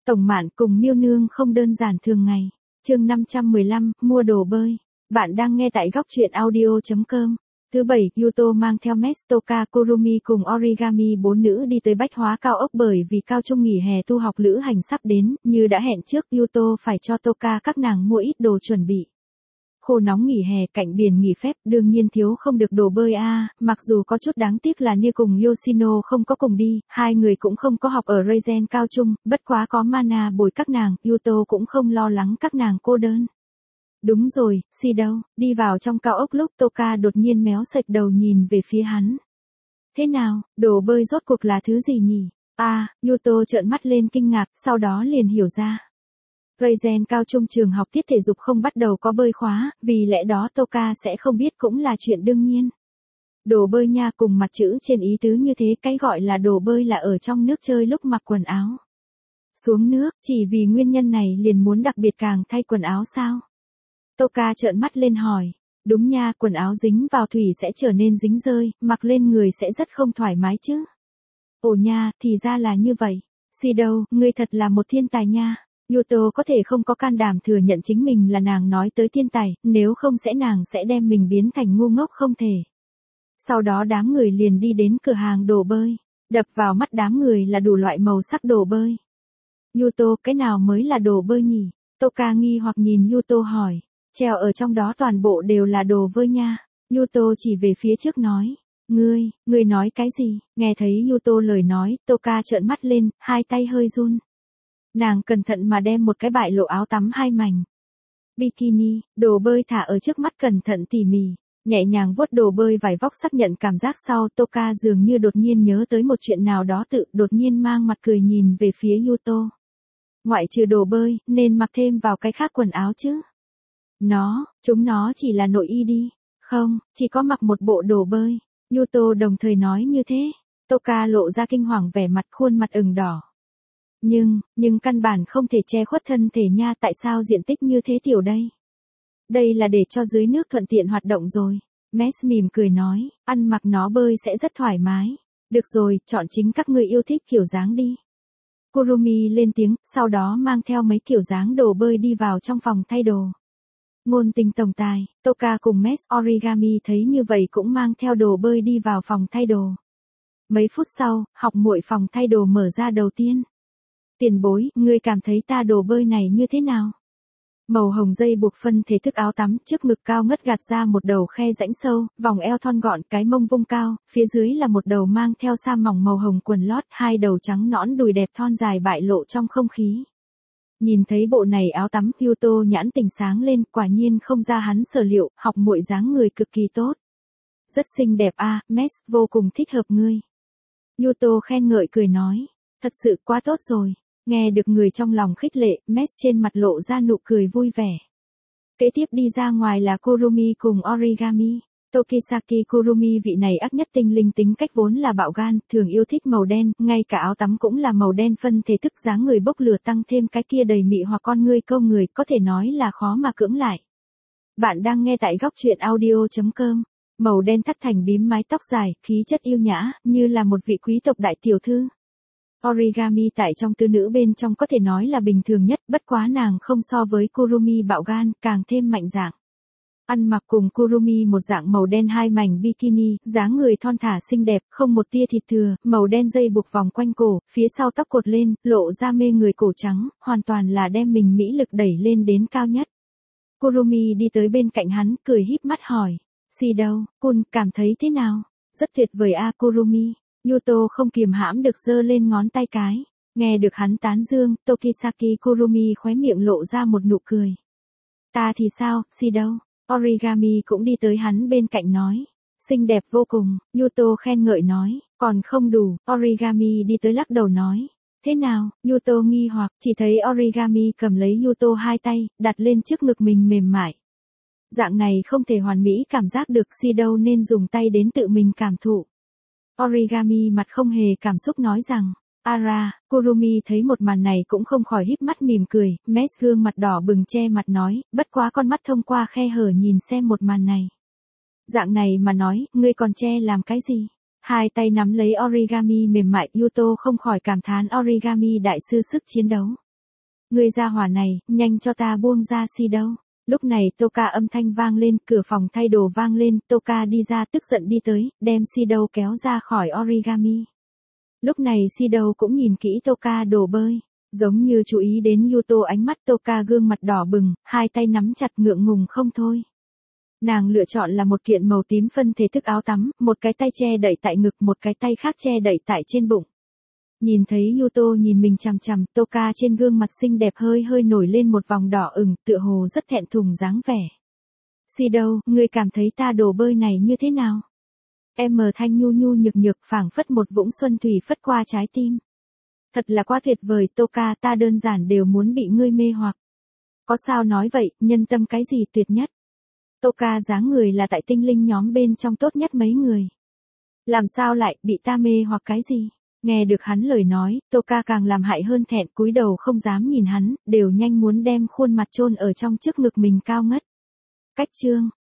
Tổng Mạn cùng Miêu Nương không đơn giản thường ngày. Chương 515, mua đồ bơi. Bạn đang nghe tại góc truyện audio.com. Thứ bảy, Yuto mang theo Mes, Toka, Kurumi cùng Origami bốn nữ đi tới bách hóa cao ốc bởi vì cao trung nghỉ hè tu học lữ hành sắp đến, như đã hẹn trước Yuto phải cho Toka các nàng mua ít đồ chuẩn bị. Khô nóng nghỉ hè cạnh biển nghỉ phép đương nhiên thiếu không được đồ bơi mặc dù có chút đáng tiếc là Nia cùng Yoshino không có cùng đi, hai người cũng không có học ở Raizen cao trung, bất quá có Mana bồi các nàng, Yuto cũng không lo lắng các nàng cô đơn. Đúng rồi, Si đâu, đi vào trong cao ốc lúc Toka đột nhiên méo sạch đầu nhìn về phía hắn. Thế nào, đồ bơi rốt cuộc là thứ gì nhỉ? Yuto trợn mắt lên kinh ngạc, sau đó liền hiểu ra. Raizen cao trung trường học tiết thể dục không bắt đầu có bơi khóa, vì lẽ đó Toka sẽ không biết cũng là chuyện đương nhiên. Đồ bơi nha cùng mặt chữ trên ý tứ như thế, cái gọi là đồ bơi là ở trong nước chơi lúc mặc quần áo. Xuống nước, chỉ vì nguyên nhân này liền muốn đặc biệt càng thay quần áo sao? Toka trợn mắt lên hỏi. Đúng nha, quần áo dính vào thủy sẽ trở nên dính rơi, mặc lên người sẽ rất không thoải mái chứ. Ồ nha, thì ra là như vậy. Si đâu, ngươi thật là một thiên tài nha. Yuto có thể không có can đảm thừa nhận chính mình là nàng nói tới thiên tài, nếu không nàng sẽ đem mình biến thành ngu ngốc không thể. Sau đó đám người liền đi đến cửa hàng đồ bơi, đập vào mắt đám người là đủ loại màu sắc đồ bơi. Yuto, cái nào mới là đồ bơi nhỉ? Toka nghi hoặc nhìn Yuto hỏi, treo ở trong đó toàn bộ đều là đồ bơi nha. Yuto chỉ về phía trước nói, ngươi nói cái gì? Nghe thấy Yuto lời nói, Toka trợn mắt lên, hai tay hơi run. Nàng cẩn thận mà đem một cái bại lộ áo tắm hai mảnh. Bikini, đồ bơi thả ở trước mắt cẩn thận tỉ mỉ, nhẹ nhàng vuốt đồ bơi vải vóc xác nhận cảm giác sau Toka dường như đột nhiên nhớ tới một chuyện nào đó đột nhiên mang mặt cười nhìn về phía Yuto. Ngoại trừ đồ bơi, nên mặc thêm vào cái khác quần áo chứ. Chúng nó chỉ là nội y đi. Không, chỉ có mặc một bộ đồ bơi. Yuto đồng thời nói như thế. Toka lộ ra kinh hoàng vẻ mặt khuôn mặt ửng đỏ. Nhưng căn bản không thể che khuất thân thể nha, tại sao diện tích như thế tiểu đây? Đây là để cho dưới nước thuận tiện hoạt động rồi. Mes mỉm cười nói, ăn mặc nó bơi sẽ rất thoải mái. Được rồi, chọn chính các ngươi yêu thích kiểu dáng đi. Kurumi lên tiếng, sau đó mang theo mấy kiểu dáng đồ bơi đi vào trong phòng thay đồ. Ngôn tình tổng tài, Toka cùng Mes Origami thấy như vậy cũng mang theo đồ bơi đi vào phòng thay đồ. Mấy phút sau, học muội phòng thay đồ mở ra đầu tiên. Tiền bối, ngươi cảm thấy ta đồ bơi này như thế nào? Màu hồng dây buộc phân thể thức áo tắm, trước ngực cao ngất gạt ra một đầu khe rãnh sâu, vòng eo thon gọn, cái mông vung cao, phía dưới là một đầu mang theo sa mỏng màu hồng quần lót, hai đầu trắng nõn đùi đẹp thon dài bại lộ trong không khí. Nhìn thấy bộ này áo tắm, Yuto nhãn tình sáng lên, quả nhiên không ra hắn sở liệu, học muội dáng người cực kỳ tốt. Rất xinh đẹp Mes, vô cùng thích hợp ngươi. Yuto khen ngợi cười nói, thật sự quá tốt rồi. Nghe được người trong lòng khích lệ, Mes trên mặt lộ ra nụ cười vui vẻ. Kế tiếp đi ra ngoài là Kurumi cùng Origami. Tokisaki Kurumi vị này ác nhất tinh linh tính cách vốn là bạo gan, thường yêu thích màu đen, ngay cả áo tắm cũng là màu đen phân thể thức dáng người bốc lửa tăng thêm cái kia đầy mị hoặc con ngươi câu người, có thể nói là khó mà cưỡng lại. Bạn đang nghe tại góc truyện audio.com. Màu đen thắt thành bím mái tóc dài, khí chất yêu nhã, như là một vị quý tộc đại tiểu thư. Origami tại trong tư nữ bên trong có thể nói là bình thường nhất, bất quá nàng không so với Kurumi bạo gan, càng thêm mạnh dạn. Ăn mặc cùng Kurumi một dạng màu đen hai mảnh bikini, dáng người thon thả xinh đẹp, không một tia thịt thừa, màu đen dây buộc vòng quanh cổ, phía sau tóc cột lên, lộ ra mê người cổ trắng, hoàn toàn là đem mình mỹ lực đẩy lên đến cao nhất. Kurumi đi tới bên cạnh hắn, cười híp mắt hỏi, Si đâu, Kun, cảm thấy thế nào? Rất tuyệt vời Kurumi. Yuto không kiềm hãm được giơ lên ngón tay cái. Nghe được hắn tán dương, Tokisaki Kurumi khóe miệng lộ ra một nụ cười. Ta thì sao, Si đâu? Origami cũng đi tới hắn bên cạnh nói. Xinh đẹp vô cùng, Yuto khen ngợi nói. Còn không đủ, Origami đi tới lắc đầu nói. Thế nào, Yuto nghi hoặc, chỉ thấy Origami cầm lấy Yuto hai tay, đặt lên trước ngực mình mềm mại. Dạng này không thể hoàn mỹ cảm giác được, Si đâu nên dùng tay đến tự mình cảm thụ. Origami mặt không hề cảm xúc nói rằng, Kurumi thấy một màn này cũng không khỏi híp mắt mỉm cười, Mes gương mặt đỏ bừng che mặt nói, bất quá con mắt thông qua khe hở nhìn xem một màn này. Dạng này mà nói, ngươi còn che làm cái gì? Hai tay nắm lấy Origami mềm mại, Yuto không khỏi cảm thán Origami đại sư sức chiến đấu. Ngươi ra hỏa này, nhanh cho ta buông ra Shido. Lúc này Toka âm thanh vang lên, cửa phòng thay đồ vang lên, Toka đi ra tức giận đi tới, đem Shido kéo ra khỏi origami. Lúc này Shido cũng nhìn kỹ Toka đổ bơi. Giống như chú ý đến Yuto, ánh mắt Toka gương mặt đỏ bừng, hai tay nắm chặt ngượng ngùng không thôi. Nàng lựa chọn là một kiện màu tím phân thể thức áo tắm, một cái tay che đậy tại ngực, một cái tay khác che đậy tại trên bụng. Nhìn thấy Yuto nhìn mình chằm chằm, Toka trên gương mặt xinh đẹp hơi hơi nổi lên một vòng đỏ ửng, tựa hồ rất thẹn thùng dáng vẻ. Shido, ngươi cảm thấy ta đồ bơi này như thế nào? Em thanh nhu nhu nhược nhược phảng phất một vũng xuân thủy phất qua trái tim. Thật là quá tuyệt vời Toka, ta đơn giản đều muốn bị ngươi mê hoặc. Có sao nói vậy, nhân tâm cái gì tuyệt nhất? Toka dáng người là tại tinh linh nhóm bên trong tốt nhất mấy người. Làm sao lại bị ta mê hoặc cái gì? Nghe được hắn lời nói, Toka càng làm hại hơn thẹn, cúi đầu không dám nhìn hắn, đều nhanh muốn đem khuôn mặt chôn ở trong trước ngực mình cao ngất. Cách chương